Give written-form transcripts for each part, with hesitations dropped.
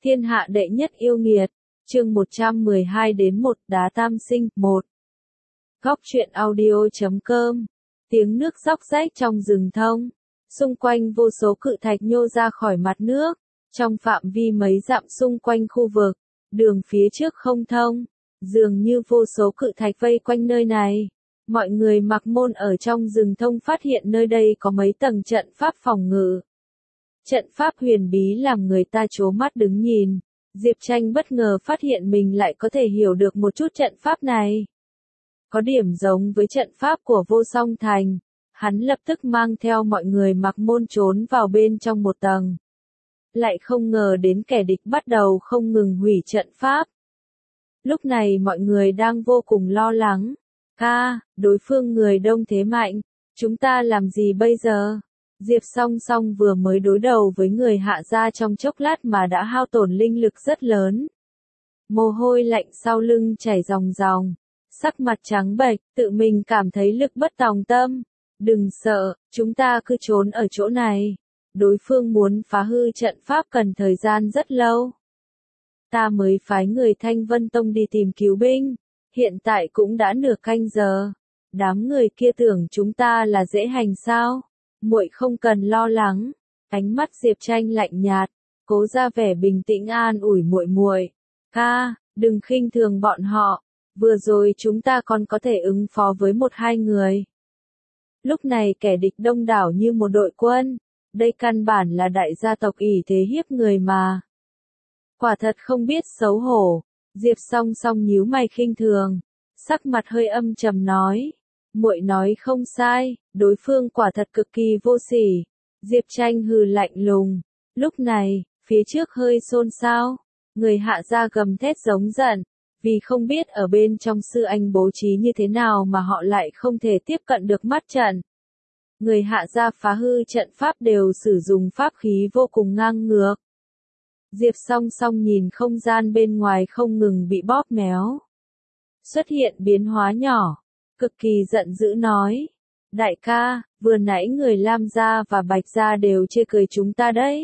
Thiên hạ đệ nhất yêu nghiệt, chương 112 đến 1 đá tam sinh, 1. Góc truyện audio.com. Tiếng nước róc rách trong rừng thông. Xung quanh vô số cự thạch nhô ra khỏi mặt nước. Trong phạm vi mấy dặm xung quanh khu vực, đường phía trước không thông. Dường như vô số cự thạch vây quanh nơi này. Mọi người mặc môn ở trong rừng thông phát hiện nơi đây có mấy tầng trận pháp phòng ngự. Trận pháp huyền bí làm người ta trố mắt đứng nhìn. Diệp Tranh bất ngờ phát hiện mình lại có thể hiểu được một chút trận pháp này. Có điểm giống với trận pháp của Vô Song Thành. Hắn lập tức mang theo mọi người mặc môn trốn vào bên trong một tầng. Lại không ngờ đến kẻ địch bắt đầu không ngừng hủy trận pháp. Lúc này mọi người đang vô cùng lo lắng. Đối phương người đông thế mạnh, chúng ta làm gì bây giờ? Diệp Song Song vừa mới đối đầu với người Hạ gia trong chốc lát mà đã hao tổn linh lực rất lớn. Mồ hôi lạnh sau lưng chảy ròng ròng, sắc mặt trắng bệch, tự mình cảm thấy lực bất tòng tâm. Đừng sợ, chúng ta cứ trốn ở chỗ này. Đối phương muốn phá hư trận pháp cần thời gian rất lâu. Ta mới phái người Thanh Vân Tông đi tìm cứu binh, hiện tại cũng đã nửa canh giờ. Đám người kia tưởng chúng ta là dễ hành sao? Muội không cần lo lắng. Ánh mắt Diệp Tranh lạnh nhạt, cố ra vẻ bình tĩnh an ủi muội. Đừng khinh thường bọn họ. Vừa rồi chúng ta còn có thể ứng phó với 1-2 người. Lúc này kẻ địch đông đảo như một đội quân. Đây căn bản là đại gia tộc ỷ thế hiếp người mà. Quả thật không biết xấu hổ. Diệp Song Song nhíu mày khinh thường, sắc mặt hơi âm trầm nói. Muội nói không sai, đối phương quả thật cực kỳ vô sỉ. Diệp Tranh hừ lạnh lùng. Lúc này, phía trước hơi xôn xao. Người Hạ gia gầm thét giống giận, vì không biết ở bên trong sư anh bố trí như thế nào mà họ lại không thể tiếp cận được mắt trận. Người Hạ gia phá hư trận pháp đều sử dụng pháp khí vô cùng ngang ngược. Diệp Song Song nhìn không gian bên ngoài không ngừng bị bóp méo. Xuất hiện biến hóa nhỏ, cực kỳ giận dữ nói. Đại ca, vừa nãy người Lam gia và Bạch gia đều chê cười chúng ta đấy.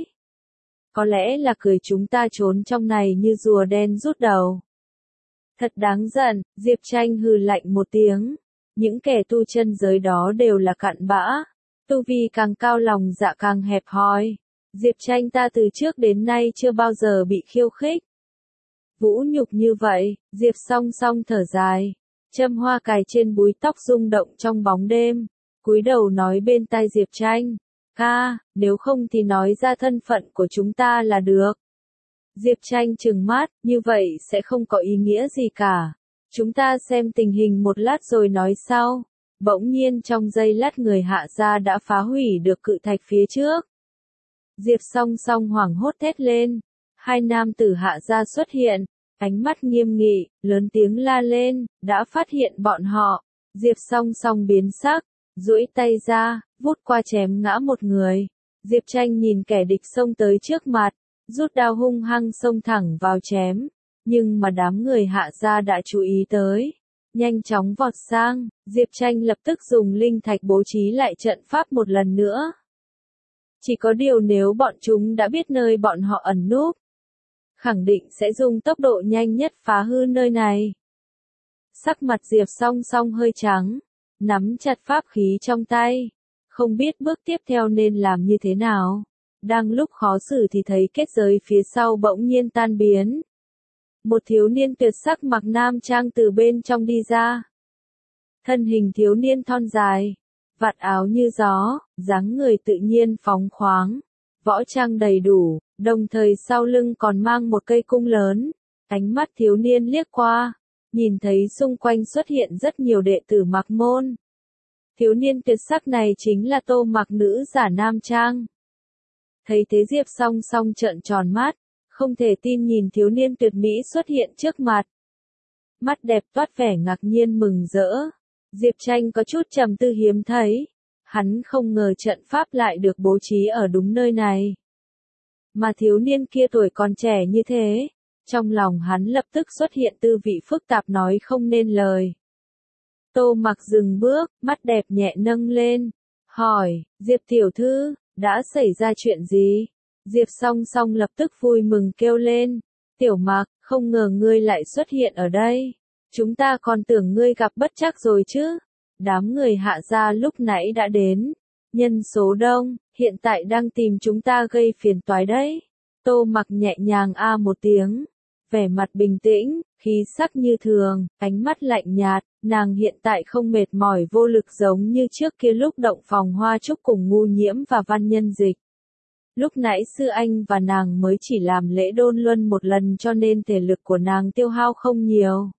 Có lẽ là cười chúng ta trốn trong này như rùa đen rút đầu. Thật đáng giận, Diệp Tranh hừ lạnh một tiếng. Những kẻ tu chân giới đó đều là cặn bã. Tu vi càng cao lòng dạ càng hẹp hòi. Diệp Tranh ta từ trước đến nay chưa bao giờ bị khiêu khích. Vũ nhục như vậy, Diệp Song Song thở dài. Châm hoa cài trên búi tóc rung động trong bóng đêm. Cúi đầu nói bên tai Diệp Tranh. Nếu không thì nói ra thân phận của chúng ta là được. Diệp Tranh trừng mắt, như vậy sẽ không có ý nghĩa gì cả. Chúng ta xem tình hình một lát rồi nói sau. Bỗng nhiên trong giây lát người Hạ gia đã phá hủy được cự thạch phía trước. Diệp Song Song hoảng hốt thét lên. 2 nam tử Hạ gia xuất hiện, ánh mắt nghiêm nghị, lớn tiếng la lên, đã phát hiện bọn họ. Diệp Song Song biến sắc, duỗi tay ra, vút qua chém ngã một người. Diệp Tranh nhìn kẻ địch xông tới trước mặt, rút đao hung hăng xông thẳng vào chém. Nhưng mà đám người Hạ gia đã chú ý tới. Nhanh chóng vọt sang, Diệp Tranh lập tức dùng linh thạch bố trí lại trận pháp một lần nữa. Chỉ có điều nếu bọn chúng đã biết nơi bọn họ ẩn núp, khẳng định sẽ dùng tốc độ nhanh nhất phá hư nơi này. Sắc mặt Diệp Song Song hơi trắng, nắm chặt pháp khí trong tay, không biết bước tiếp theo nên làm như thế nào. Đang lúc khó xử thì thấy kết giới phía sau bỗng nhiên tan biến. Một thiếu niên tuyệt sắc mặc nam trang từ bên trong đi ra. Thân hình thiếu niên thon dài, vạt áo như gió, dáng người tự nhiên phóng khoáng, võ trang đầy đủ, đồng thời sau lưng còn mang một cây cung lớn. Ánh mắt thiếu niên liếc qua, nhìn thấy xung quanh xuất hiện rất nhiều đệ tử mặc môn. Thiếu niên tuyệt sắc này chính là Tô Mặc nữ giả nam trang. Thấy thế Diệp Song Song trợn tròn mắt, không thể tin nhìn thiếu niên tuyệt mỹ xuất hiện trước mặt. Mắt đẹp toát vẻ ngạc nhiên mừng rỡ. Diệp Tranh có chút trầm tư hiếm thấy. Hắn không ngờ trận pháp lại được bố trí ở đúng nơi này. Mà thiếu niên kia tuổi còn trẻ như thế. Trong lòng hắn lập tức xuất hiện tư vị phức tạp nói không nên lời. Tô Mặc dừng bước, mắt đẹp nhẹ nâng lên. Hỏi, Diệp tiểu thư, đã xảy ra chuyện gì? Diệp Song Song lập tức vui mừng kêu lên, Tiểu Mặc, không ngờ ngươi lại xuất hiện ở đây. Chúng ta còn tưởng ngươi gặp bất trắc rồi chứ. Đám người Hạ gia lúc nãy đã đến. Nhân số đông, hiện tại đang tìm chúng ta gây phiền toái đấy. Tô Mặc nhẹ nhàng một tiếng. Vẻ mặt bình tĩnh, khí sắc như thường, ánh mắt lạnh nhạt, nàng hiện tại không mệt mỏi vô lực giống như trước kia lúc động phòng Hoa Trúc cùng Ngu Nhiễm và Văn Nhân Dịch. Lúc nãy sư anh và nàng mới chỉ làm lễ đôn luân một lần cho nên thể lực của nàng tiêu hao không nhiều.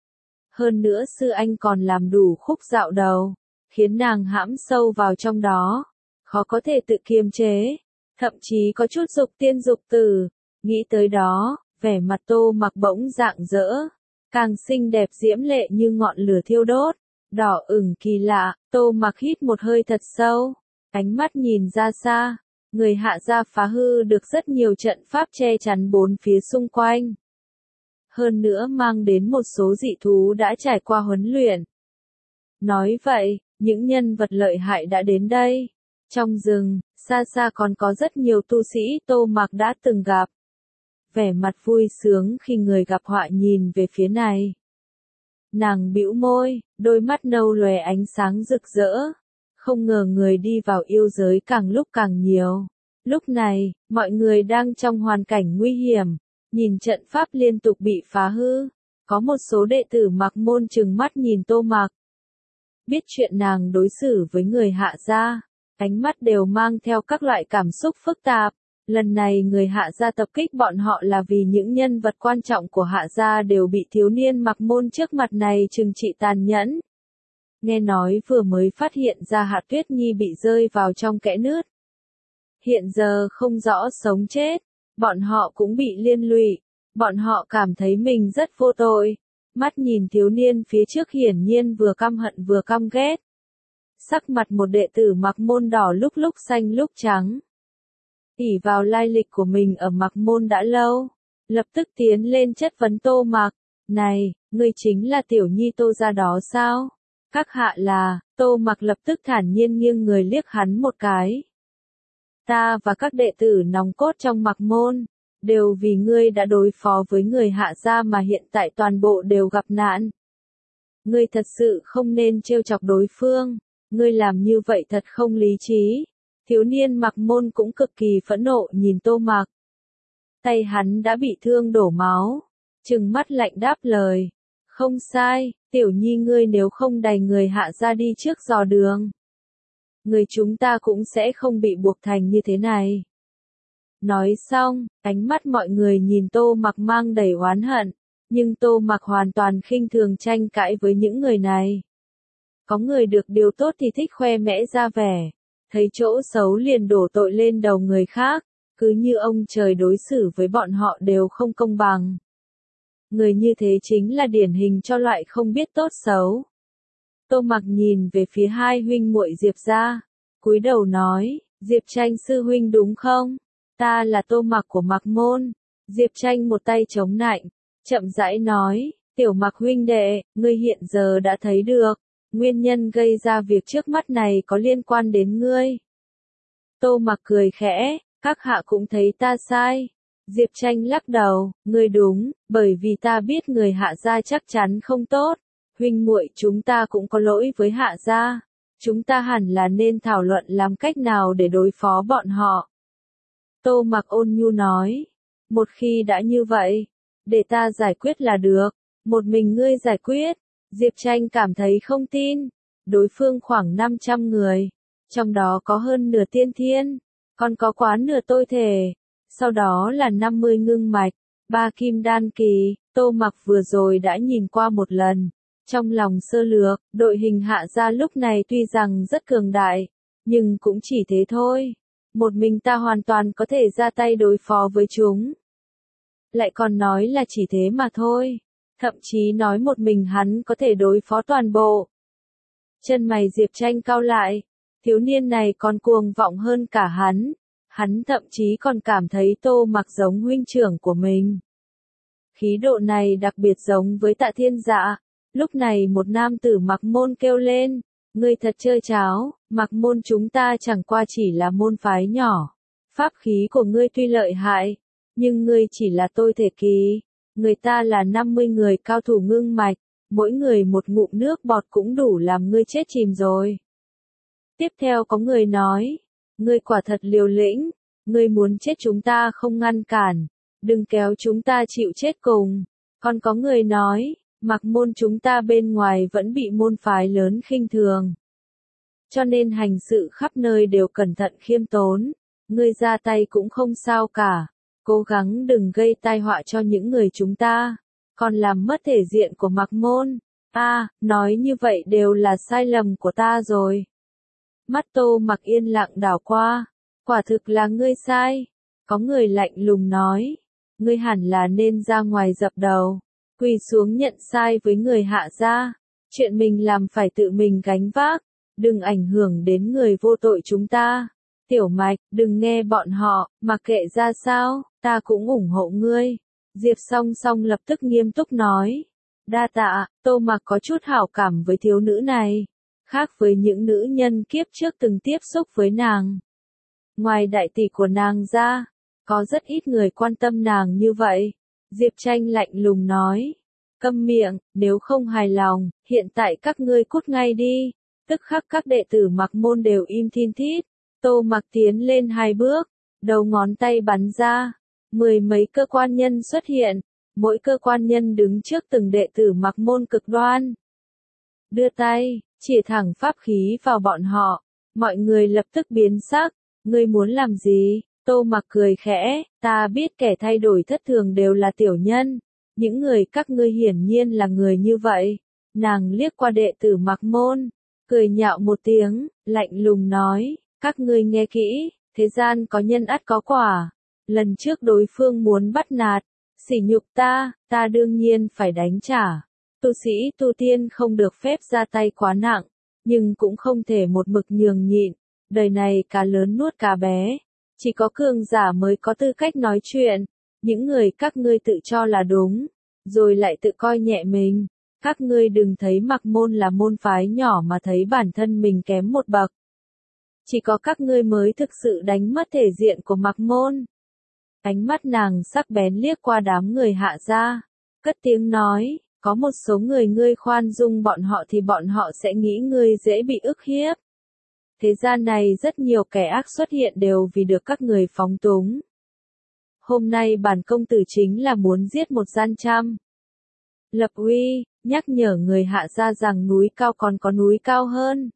Hơn nữa sư anh còn làm đủ khúc dạo đầu, khiến nàng hãm sâu vào trong đó, khó có thể tự kiềm chế, thậm chí có chút dục tiên dục tử. Nghĩ tới đó, vẻ mặt Tô Mặc bỗng rạng rỡ, càng xinh đẹp diễm lệ như ngọn lửa thiêu đốt, đỏ ửng kỳ lạ. Tô Mặc hít một hơi thật sâu, ánh mắt nhìn ra xa. Người Hạ gia phá hư được rất nhiều trận pháp che chắn bốn phía xung quanh. Hơn nữa mang đến một số dị thú đã trải qua huấn luyện. Nói vậy, những nhân vật lợi hại đã đến đây. Trong rừng, xa xa còn có rất nhiều tu sĩ Tô Mặc đã từng gặp. Vẻ mặt vui sướng khi người gặp họa nhìn về phía này. Nàng bĩu môi, đôi mắt nâu lòe ánh sáng rực rỡ. Không ngờ người đi vào yêu giới càng lúc càng nhiều. Lúc này, mọi người đang trong hoàn cảnh nguy hiểm, nhìn trận pháp liên tục bị phá hư. Có một số đệ tử Mặc môn trừng mắt nhìn Tô Mặc. Biết chuyện nàng đối xử với người Hạ gia, ánh mắt đều mang theo các loại cảm xúc phức tạp. Lần này người Hạ gia tập kích bọn họ là vì những nhân vật quan trọng của Hạ gia đều bị thiếu niên Mặc môn trước mặt này trừng trị tàn nhẫn. Nghe nói vừa mới phát hiện ra Hạ Tuyết Nhi bị rơi vào trong kẽ nứt. Hiện giờ không rõ sống chết, bọn họ cũng bị liên lụy, bọn họ cảm thấy mình rất vô tội. Mắt nhìn thiếu niên phía trước hiển nhiên vừa căm hận vừa căm ghét. Sắc mặt một đệ tử Mặc môn đỏ lúc xanh lúc trắng. ỷ vào lai lịch của mình ở Mặc môn đã lâu, lập tức tiến lên chất vấn Tô Mặc. Này, ngươi chính là tiểu nhi Tô gia đó sao? Các hạ là, Tô Mặc lập tức thản nhiên nghiêng người liếc hắn một cái. Ta và các đệ tử nòng cốt trong Mặc môn, đều vì ngươi đã đối phó với người Hạ gia mà hiện tại toàn bộ đều gặp nạn. Ngươi thật sự không nên trêu chọc đối phương, ngươi làm như vậy thật không lý trí. Thiếu niên Mặc môn cũng cực kỳ phẫn nộ nhìn Tô Mặc. Tay hắn đã bị thương đổ máu, trừng mắt lạnh đáp lời. Không sai, tiểu nhi ngươi nếu không đày người Hạ gia đi trước dò đường, người chúng ta cũng sẽ không bị buộc thành như thế này. Nói xong, ánh mắt mọi người nhìn Tô Mặc mang đầy oán hận, nhưng Tô Mặc hoàn toàn khinh thường tranh cãi với những người này. Có người được điều tốt thì thích khoe mẽ ra vẻ, thấy chỗ xấu liền đổ tội lên đầu người khác, cứ như ông trời đối xử với bọn họ đều không công bằng. Người như thế chính là điển hình cho loại không biết tốt xấu. Tô Mặc nhìn về phía hai huynh muội Diệp gia, cúi đầu nói, Diệp Tranh sư huynh đúng không? Ta là Tô Mặc của Mặc môn. Diệp Tranh một tay chống nạnh, chậm rãi nói, tiểu Mặc huynh đệ, ngươi hiện giờ đã thấy được, nguyên nhân gây ra việc trước mắt này có liên quan đến ngươi. Tô Mặc cười khẽ, các hạ cũng thấy ta sai. Diệp Tranh lắc đầu, ngươi đúng, bởi vì ta biết người Hạ gia chắc chắn không tốt. Huynh muội chúng ta cũng có lỗi với Hạ gia. Chúng ta hẳn là nên thảo luận làm cách nào để đối phó bọn họ. Tô Mặc ôn nhu nói, một khi đã như vậy, để ta giải quyết là được, một mình ngươi giải quyết. Diệp Tranh cảm thấy không tin, đối phương khoảng 500 người, trong đó có hơn nửa tiên thiên, còn có quá nửa tôi thể, sau đó là 50 ngưng mạch, 3 kim đan kỳ. Tô Mặc vừa rồi đã nhìn qua một lần. Trong lòng sơ lược, đội hình Hạ gia lúc này tuy rằng rất cường đại, nhưng cũng chỉ thế thôi. Một mình ta hoàn toàn có thể ra tay đối phó với chúng. Lại còn nói là chỉ thế mà thôi. Thậm chí nói một mình hắn có thể đối phó toàn bộ. Chân mày Diệp Tranh cau lại. Thiếu niên này còn cuồng vọng hơn cả hắn. Hắn thậm chí còn cảm thấy Tô Mặc giống huynh trưởng của mình. Khí độ này đặc biệt giống với Tạ Thiên Dạ. Lúc này một nam tử Mặc môn kêu lên, ngươi thật chơi cháo, Mặc môn chúng ta chẳng qua chỉ là môn phái nhỏ, Pháp khí của ngươi tuy lợi hại, nhưng ngươi chỉ là tôi thể kỳ, người ta là 50 người cao thủ ngưng mạch, mỗi người một ngụm nước bọt cũng đủ làm ngươi chết chìm rồi. Tiếp theo có người nói, ngươi quả thật liều lĩnh, ngươi muốn chết chúng ta không ngăn cản, đừng kéo chúng ta chịu chết cùng. Còn có người nói, Mạc Môn chúng ta bên ngoài vẫn bị môn phái lớn khinh thường. Cho nên hành sự khắp nơi đều cẩn thận khiêm tốn, ngươi ra tay cũng không sao cả, cố gắng đừng gây tai họa cho những người chúng ta, còn làm mất thể diện của Mạc Môn. Nói như vậy đều là sai lầm của ta rồi. Mắt Tô Mặc yên lặng đảo qua, quả thực là ngươi sai. Có người lạnh lùng nói, ngươi hẳn là nên ra ngoài dập đầu, quỳ xuống nhận sai với người Hạ gia, chuyện mình làm phải tự mình gánh vác, đừng ảnh hưởng đến người vô tội chúng ta. Tiểu Mạch, đừng nghe bọn họ, mặc kệ ra sao, ta cũng ủng hộ ngươi. Diệp Song Song lập tức nghiêm túc nói, đa tạ. Tô Mặc có chút hảo cảm với thiếu nữ này, khác với những nữ nhân kiếp trước từng tiếp xúc với nàng. Ngoài đại tỷ của nàng ra, có rất ít người quan tâm nàng như vậy. Diệp Tranh lạnh lùng nói, câm miệng, nếu không hài lòng, hiện tại các ngươi cút ngay đi. Tức khắc các đệ tử Mạc Môn đều im thin thít. Tô Mặc tiến lên 2 bước, đầu ngón tay bắn ra, 10 mấy cơ quan nhân xuất hiện, mỗi cơ quan nhân đứng trước từng đệ tử Mạc Môn cực đoan. Đưa tay, chỉ thẳng pháp khí vào bọn họ, mọi người lập tức biến sắc, ngươi muốn làm gì? Tô Mặc cười khẽ, ta biết kẻ thay đổi thất thường đều là tiểu nhân, những người các ngươi hiển nhiên là người như vậy. Nàng liếc qua đệ tử Mạc Môn, cười nhạo một tiếng, lạnh lùng nói, các ngươi nghe kỹ, thế gian có nhân ắt có quả. Lần trước đối phương muốn bắt nạt, sỉ nhục ta đương nhiên phải đánh trả. Tu sĩ tu tiên không được phép ra tay quá nặng, nhưng cũng không thể một mực nhường nhịn. Đời này cá lớn nuốt cá bé, chỉ có cường giả mới có tư cách nói chuyện. Những người các ngươi tự cho là đúng, rồi lại tự coi nhẹ mình. Các ngươi đừng thấy Mạc Môn là môn phái nhỏ mà thấy bản thân mình kém một bậc. Chỉ có các ngươi mới thực sự đánh mất thể diện của Mạc Môn. Ánh mắt nàng sắc bén liếc qua đám người Hạ gia, cất tiếng nói, có một số người ngươi khoan dung bọn họ thì bọn họ sẽ nghĩ ngươi dễ bị ức hiếp. Thế gian này rất nhiều kẻ ác xuất hiện đều vì được các người phóng túng. Hôm nay bản công tử chính là muốn giết một gian trăm. Lập uy, nhắc nhở người Hạ gia rằng núi cao còn có núi cao hơn.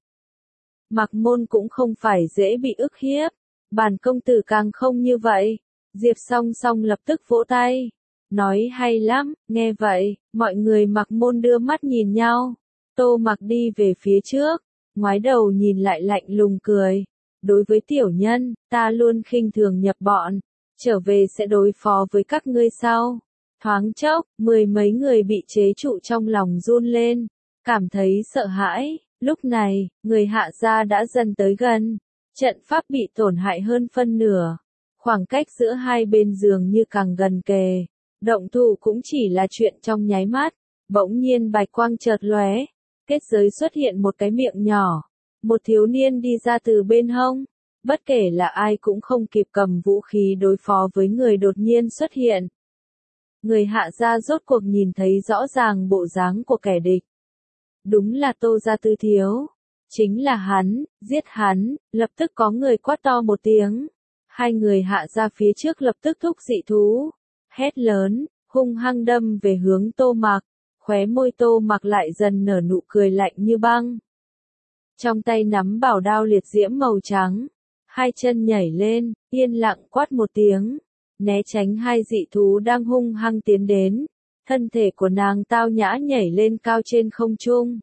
Mạc Môn cũng không phải dễ bị ức hiếp, bản công tử càng không như vậy. Diệp Song Song lập tức vỗ tay, nói hay lắm. Nghe vậy, mọi người Mạc Môn đưa mắt nhìn nhau. Tô Mặc đi về phía trước, ngoái đầu nhìn lại lạnh lùng cười. Đối với tiểu nhân, ta luôn khinh thường nhập bọn, trở về sẽ đối phó với các ngươi sau. Thoáng chốc, 10 mấy người bị chế trụ trong lòng run lên, cảm thấy sợ hãi. Lúc này, người Hạ gia đã dần tới gần, trận pháp bị tổn hại hơn phân nửa. Khoảng cách giữa hai bên dường như càng gần kề, động thủ cũng chỉ là chuyện trong nháy mắt. Bỗng nhiên bạch quang chợt lóe, kết giới xuất hiện một cái miệng nhỏ, một thiếu niên đi ra từ bên hông. Bất kể là ai cũng không kịp cầm vũ khí đối phó với người đột nhiên xuất hiện. Người Hạ gia rốt cuộc nhìn thấy rõ ràng bộ dáng của kẻ địch. Đúng là Tô gia Tư thiếu, chính là hắn, giết hắn. Lập tức có người quát to một tiếng. Hai người Hạ gia phía trước lập tức thúc dị thú, hét lớn, hung hăng đâm về hướng Tô Mặc. Khóe môi Tô Mặc lại dần nở nụ cười lạnh như băng. Trong tay nắm bảo đao liệt diễm màu trắng, hai chân nhảy lên, yên lặng quát một tiếng, né tránh hai dị thú đang hung hăng tiến đến. Thân thể của nàng tao nhã nhảy lên cao trên không trung,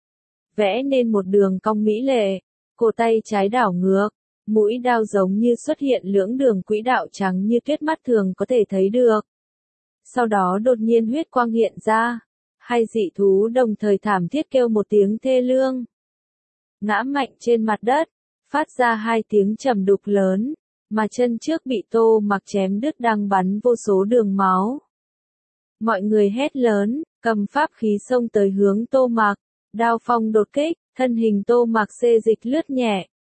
vẽ nên một đường cong mỹ lệ, cổ tay trái đảo ngược, mũi đao giống như xuất hiện lưỡng đường quỹ đạo trắng như tuyết mắt thường có thể thấy được. Sau đó đột nhiên huyết quang hiện ra, hai dị thú đồng thời thảm thiết kêu một tiếng thê lương, ngã mạnh trên mặt đất, phát ra hai tiếng trầm đục lớn, mà chân trước bị Tô Mặc chém đứt đang bắn vô số đường máu. Mọi người hét lớn, cầm pháp khí xông tới hướng Tô Mặc, đao phong đột kích, thân hình Tô Mặc xê dịch lướt nhẹ,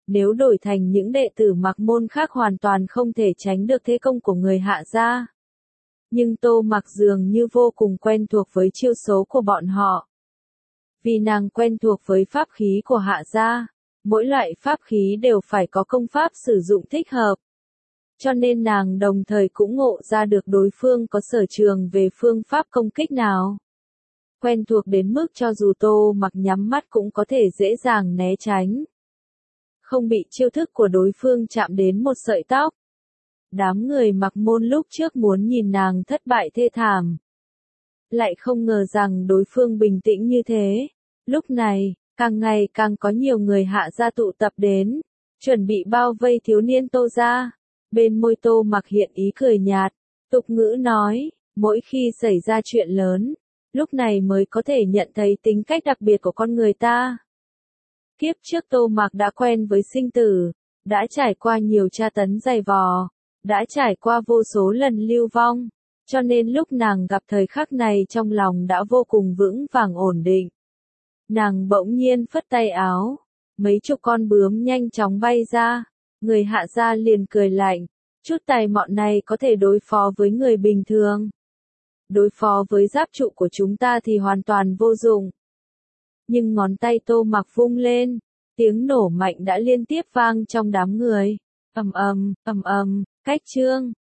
Nếu đổi thành những đệ tử Mạc Môn khác hoàn toàn không thể tránh được thế công của người Hạ gia. Nhưng Tô Mặc dường như vô cùng quen thuộc với chiêu số của bọn họ. Vì nàng quen thuộc với pháp khí của Hạ gia, mỗi loại pháp khí đều phải có công pháp sử dụng thích hợp. Cho nên nàng đồng thời cũng ngộ ra được đối phương có sở trường về phương pháp công kích nào. Quen thuộc đến mức cho dù Tô Mặc nhắm mắt cũng có thể dễ dàng né tránh. Không bị chiêu thức của đối phương chạm đến một sợi tóc. Đám người Mạc Môn lúc trước muốn nhìn nàng thất bại thê thảm. Lại không ngờ rằng đối phương bình tĩnh như thế. Lúc này, càng ngày càng có nhiều người Hạ gia tụ tập đến, chuẩn bị bao vây thiếu niên Tô gia. Bên môi Tô Mặc hiện ý cười nhạt, tục ngữ nói, mỗi khi xảy ra chuyện lớn, lúc này mới có thể nhận thấy tính cách đặc biệt của con người ta. Kiếp trước Tô Mặc đã quen với sinh tử, đã trải qua nhiều tra tấn dày vò, đã trải qua vô số lần lưu vong, cho nên lúc nàng gặp thời khắc này trong lòng đã vô cùng vững vàng ổn định. Nàng bỗng nhiên phất tay áo, mấy chục con bướm nhanh chóng bay ra, người Hạ gia liền cười lạnh, chút tài mọn này có thể đối phó với người bình thường. Đối phó với giáp trụ của chúng ta thì hoàn toàn vô dụng. Nhưng ngón tay Tô Mặc vung lên, tiếng nổ mạnh đã liên tiếp vang trong đám người. Ầm ầm, cách chương